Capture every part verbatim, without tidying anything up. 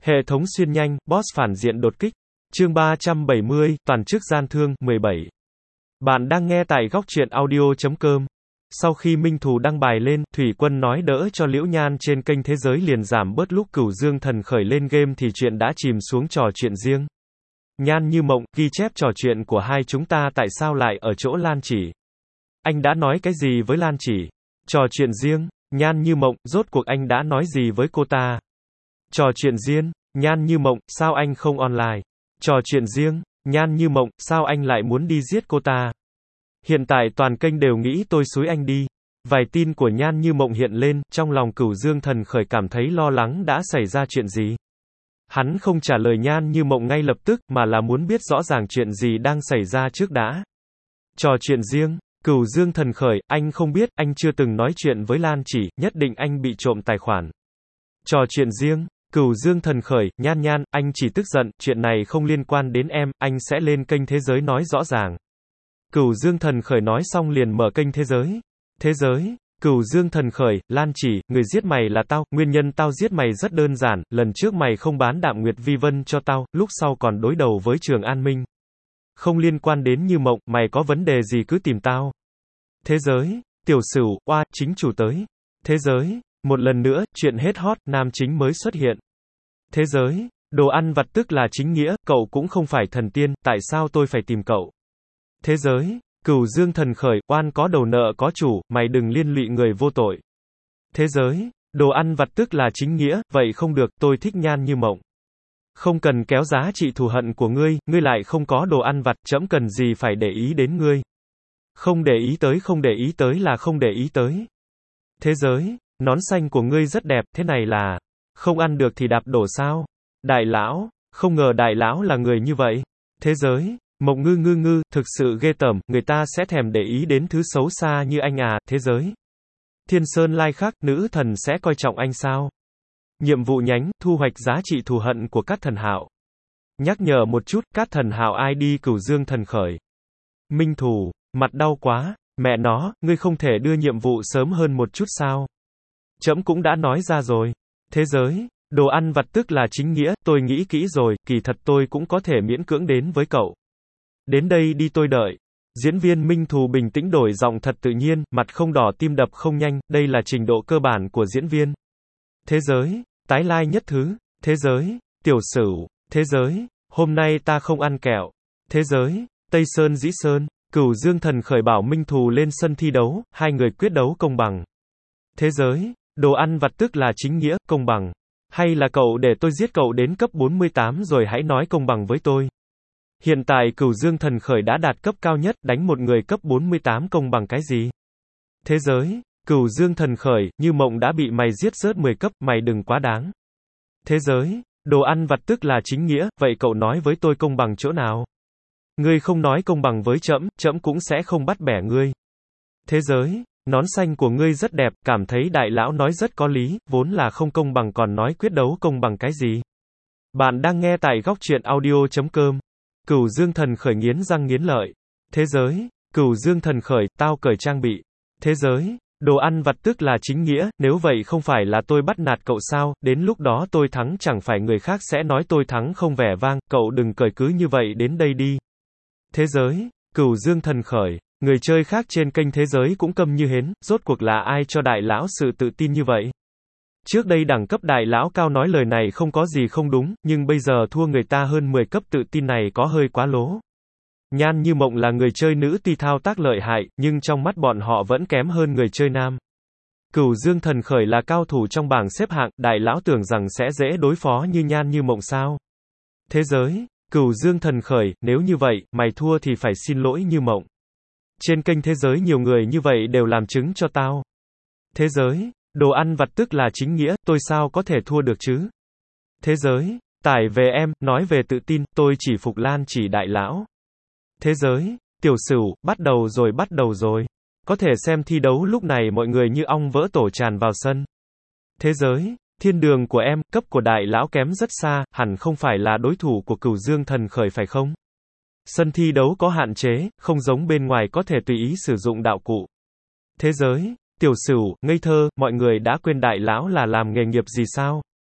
Hệ thống xuyên nhanh, boss phản diện đột kích. Chương ba trăm bảy mươi, toàn chức gian thương, mười bảy. Bạn đang nghe tại góc truyện audio chấm com. Sau khi Minh Thù đăng bài lên, Thủy Quân nói đỡ cho Liễu Nhan trên kênh Thế Giới liền giảm bớt lúc Cửu Dương Thần khởi lên game thì chuyện đã chìm xuống trò chuyện riêng. Nhan Như Mộng, ghi chép trò chuyện của hai chúng ta tại sao lại ở chỗ Lan Chỉ. Anh đã nói cái gì với Lan Chỉ? Trò chuyện riêng, Nhan Như Mộng, rốt cuộc anh đã nói gì với cô ta? Trò chuyện riêng, Nhan Như Mộng, sao anh không online? Trò chuyện riêng, Nhan Như Mộng, sao anh lại muốn đi giết cô ta? Hiện tại toàn kênh đều nghĩ tôi xúi anh đi. Vài tin của Nhan Như Mộng hiện lên, trong lòng Cửu Dương Thần khởi cảm thấy lo lắng đã xảy ra chuyện gì. Hắn không trả lời Nhan Như Mộng ngay lập tức, mà là muốn biết rõ ràng chuyện gì đang xảy ra trước đã. Trò chuyện riêng, Cửu Dương Thần khởi, anh không biết, anh chưa từng nói chuyện với Lan Chỉ, nhất định anh bị trộm tài khoản. Trò chuyện riêng, Cửu Dương Thần khởi, Nhan Nhan, anh chỉ tức giận, chuyện này không liên quan đến em, anh sẽ lên kênh Thế Giới nói rõ ràng. Cửu Dương Thần khởi nói xong liền mở kênh Thế Giới. Thế Giới, Cửu Dương Thần khởi, Lan Chỉ, người giết mày là tao, nguyên nhân tao giết mày rất đơn giản, lần trước mày không bán Đạm Nguyệt Vi Vân cho tao, lúc sau còn đối đầu với Trường An Minh. Không liên quan đến Như Mộng, mày có vấn đề gì cứ tìm tao. Thế Giới, Tiểu Sửu, oa, chính chủ tới. Thế Giới, một lần nữa, chuyện hết hot, nam chính mới xuất hiện. Thế Giới, đồ ăn vặt tức là chính nghĩa, cậu cũng không phải thần tiên, tại sao tôi phải tìm cậu? Thế Giới, Cửu Dương Thần khởi, oan có đầu nợ có chủ, mày đừng liên lụy người vô tội. Thế Giới, đồ ăn vặt tức là chính nghĩa, vậy không được, tôi thích Nhan Như Mộng. Không cần kéo giá trị thù hận của ngươi, ngươi lại không có đồ ăn vặt, trẫm cần gì phải để ý đến ngươi. Không để ý tới không để ý tới là không để ý tới. Thế Giới, nón xanh của ngươi rất đẹp, thế này là không ăn được thì đạp đổ sao? Đại lão, không ngờ đại lão là người như vậy. Thế Giới, Mộng ngư ngư ngư, thực sự ghê tởm, người ta sẽ thèm để ý đến thứ xấu xa như anh à. Thế Giới, Thiên Sơn Lai Khắc, nữ thần sẽ coi trọng anh sao? Nhiệm vụ nhánh, thu hoạch giá trị thù hận của Cát Thần Hạo. Nhắc nhở một chút, Cát Thần Hạo i đê Cửu Dương Thần khởi. Minh Thù, mặt đau quá, mẹ nó, ngươi không thể đưa nhiệm vụ sớm hơn một chút sao? Trẫm cũng đã nói ra rồi. Thế Giới, đồ ăn vặt tức là chính nghĩa, tôi nghĩ kỹ rồi, kỳ thật tôi cũng có thể miễn cưỡng đến với cậu. Đến đây đi tôi đợi. Diễn viên Minh Thù bình tĩnh đổi giọng thật tự nhiên, mặt không đỏ tim đập không nhanh, đây là trình độ cơ bản của diễn viên. Thế Giới, tái lai nhất thứ. Thế Giới, Tiểu Sửu. Thế Giới, hôm nay ta không ăn kẹo. Thế Giới, Tây Sơn Dĩ Sơn. Cửu Dương Thần khởi bảo Minh Thù lên sân thi đấu, hai người quyết đấu công bằng. Thế Giới, đồ ăn vặt tức là chính nghĩa, công bằng. Hay là cậu để tôi giết cậu đến cấp bốn mươi tám rồi hãy nói công bằng với tôi. Hiện tại Cửu Dương Thần khởi đã đạt cấp cao nhất, đánh một người cấp bốn mươi tám công bằng cái gì? Thế Giới, Cửu Dương Thần khởi, Như Mộng đã bị mày giết rớt mười cấp, mày đừng quá đáng. Thế Giới, đồ ăn vặt tức là chính nghĩa, vậy cậu nói với tôi công bằng chỗ nào? Ngươi không nói công bằng với trẫm, trẫm cũng sẽ không bắt bẻ ngươi. Thế Giới, nón xanh của ngươi rất đẹp, cảm thấy đại lão nói rất có lý, vốn là không công bằng còn nói quyết đấu công bằng cái gì? Bạn đang nghe tại góc truyện audio chấm com. Cửu Dương Thần khởi nghiến răng nghiến lợi. Thế Giới, Cửu Dương Thần khởi, tao cởi trang bị. Thế Giới, đồ ăn vặt tức là chính nghĩa, nếu vậy không phải là tôi bắt nạt cậu sao, đến lúc đó tôi thắng chẳng phải người khác sẽ nói tôi thắng không vẻ vang, cậu đừng cởi cứ như vậy đến đây đi. Thế Giới, Cửu Dương Thần khởi, người chơi khác trên kênh Thế Giới cũng câm như hến, rốt cuộc là ai cho đại lão sự tự tin như vậy? Trước đây đẳng cấp đại lão cao nói lời này không có gì không đúng, nhưng bây giờ thua người ta hơn mười cấp tự tin này có hơi quá lố. Nhan Như Mộng là người chơi nữ tuy thao tác lợi hại, nhưng trong mắt bọn họ vẫn kém hơn người chơi nam. Cửu Dương Thần khởi là cao thủ trong bảng xếp hạng, đại lão tưởng rằng sẽ dễ đối phó như Nhan Như Mộng sao? Thế Giới, Cửu Dương Thần khởi, nếu như vậy, mày thua thì phải xin lỗi Như Mộng. Trên kênh Thế Giới nhiều người như vậy đều làm chứng cho tao. Thế Giới, đồ ăn vặt tức là chính nghĩa, tôi sao có thể thua được chứ? Thế Giới, tải về em, nói về tự tin, tôi chỉ phục Lan Chỉ đại lão. Thế Giới, Tiểu Sửu, bắt đầu rồi bắt đầu rồi. Có thể xem thi đấu lúc này mọi người như ong vỡ tổ tràn vào sân. Thế Giới, thiên đường của em, cấp của đại lão kém rất xa, hẳn không phải là đối thủ của Cửu Dương Thần khởi phải không? Sân thi đấu có hạn chế, không giống bên ngoài có thể tùy ý sử dụng đạo cụ. Thế Giới, Tiểu Sửu, ngây thơ, mọi người đã quên đại lão là làm nghề nghiệp gì sao?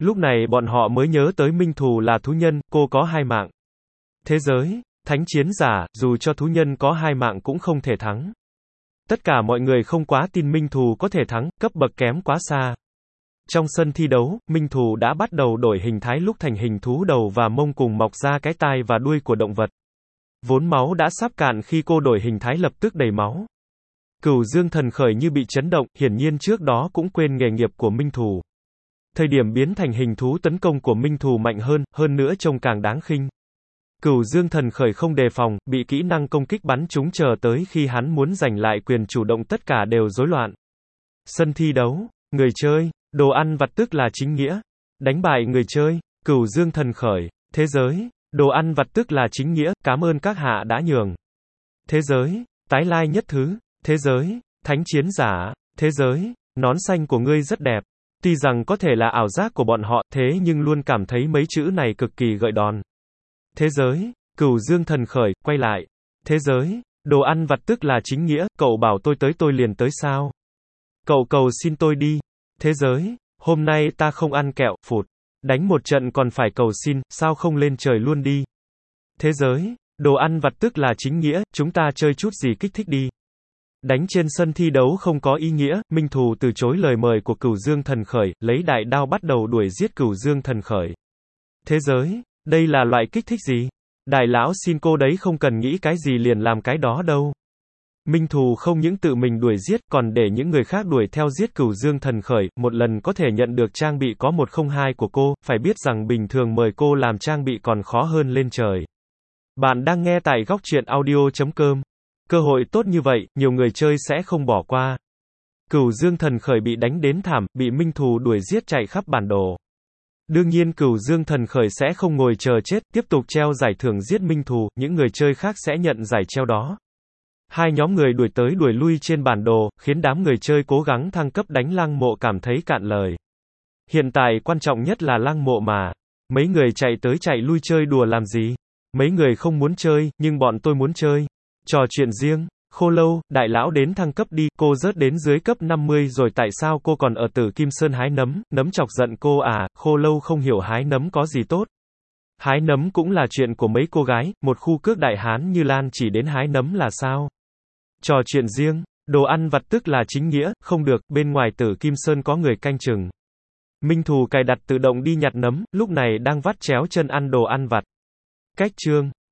Lúc này bọn họ mới nhớ tới Minh Thù là thú nhân, cô có hai mạng. Thế giới, thánh chiến giả, dù cho thú nhân có hai mạng cũng không thể thắng. Tất cả mọi người không quá tin Minh Thù có thể thắng, cấp bậc kém quá xa. Trong sân thi đấu, Minh Thù đã bắt đầu đổi hình thái lúc thành hình thú đầu và mông cùng mọc ra cái tai và đuôi của động vật. Vốn máu đã sắp cạn khi cô đổi hình thái lập tức đầy máu. Cửu Dương Thần Khởi như bị chấn động, hiển nhiên trước đó cũng quên nghề nghiệp của Minh Thù. Thời điểm biến thành hình thú tấn công của Minh Thù mạnh hơn, hơn nữa trông càng đáng khinh. Cửu Dương Thần Khởi không đề phòng, bị kỹ năng công kích bắn trúng, chờ tới khi hắn muốn giành lại quyền chủ động tất cả đều rối loạn. Sân thi đấu, người chơi, đồ ăn vặt tức là chính nghĩa. Đánh bại người chơi, Cửu Dương Thần Khởi, thế giới, đồ ăn vặt tức là chính nghĩa, cảm ơn các hạ đã nhường. Thế giới, tái lai nhất thứ, thế giới, thánh chiến giả, thế giới, nón xanh của ngươi rất đẹp. Tuy rằng có thể là ảo giác của bọn họ, thế nhưng luôn cảm thấy mấy chữ này cực kỳ gợi đòn. Thế giới, Cửu Dương Thần Khởi, quay lại. Thế giới, đồ ăn vặt tức là chính nghĩa, cậu bảo tôi tới tôi liền tới sao? Cậu cầu xin tôi đi. Thế giới, hôm nay ta không ăn kẹo, phụt. Đánh một trận còn phải cầu xin, sao không lên trời luôn đi? Thế giới, đồ ăn vặt tức là chính nghĩa, chúng ta chơi chút gì kích thích đi. Đánh trên sân thi đấu không có ý nghĩa, Minh Thù từ chối lời mời của Cửu Dương Thần Khởi, lấy đại đao bắt đầu đuổi giết Cửu Dương Thần Khởi. Thế giới, đây là loại kích thích gì? Đại lão xin cô đấy không cần nghĩ cái gì liền làm cái đó đâu. Minh Thù không những tự mình đuổi giết, còn để những người khác đuổi theo giết Cửu Dương Thần Khởi, một lần có thể nhận được trang bị có một không hai của cô, phải biết rằng bình thường mời cô làm trang bị còn khó hơn lên trời. Bạn đang nghe tại góc truyện audio chấm com. Cơ hội tốt như vậy, nhiều người chơi sẽ không bỏ qua. Cửu Dương Thần Khởi bị đánh đến thảm, bị Minh Thù đuổi giết chạy khắp bản đồ. Đương nhiên Cửu Dương Thần Khởi sẽ không ngồi chờ chết, tiếp tục treo giải thưởng giết Minh Thù, những người chơi khác sẽ nhận giải treo đó. Hai nhóm người đuổi tới đuổi lui trên bản đồ, khiến đám người chơi cố gắng thăng cấp đánh Lăng Mộ cảm thấy cạn lời. Hiện tại quan trọng nhất là Lăng Mộ mà. Mấy người chạy tới chạy lui chơi đùa làm gì? Mấy người không muốn chơi, nhưng bọn tôi muốn chơi. Trò chuyện riêng. Khô Lâu, đại lão đến thăng cấp đi, cô rớt đến dưới cấp năm mươi rồi tại sao cô còn ở Tử Kim Sơn hái nấm, nấm chọc giận cô à? Khô Lâu không hiểu hái nấm có gì tốt. Hái nấm cũng là chuyện của mấy cô gái, một khu cước đại hán như Lan chỉ đến hái nấm là sao? Trò chuyện riêng, đồ ăn vặt tức là chính nghĩa, không được, bên ngoài Tử Kim Sơn có người canh chừng. Minh Thù cài đặt tự động đi nhặt nấm, lúc này đang vắt chéo chân ăn đồ ăn vặt. Cách chương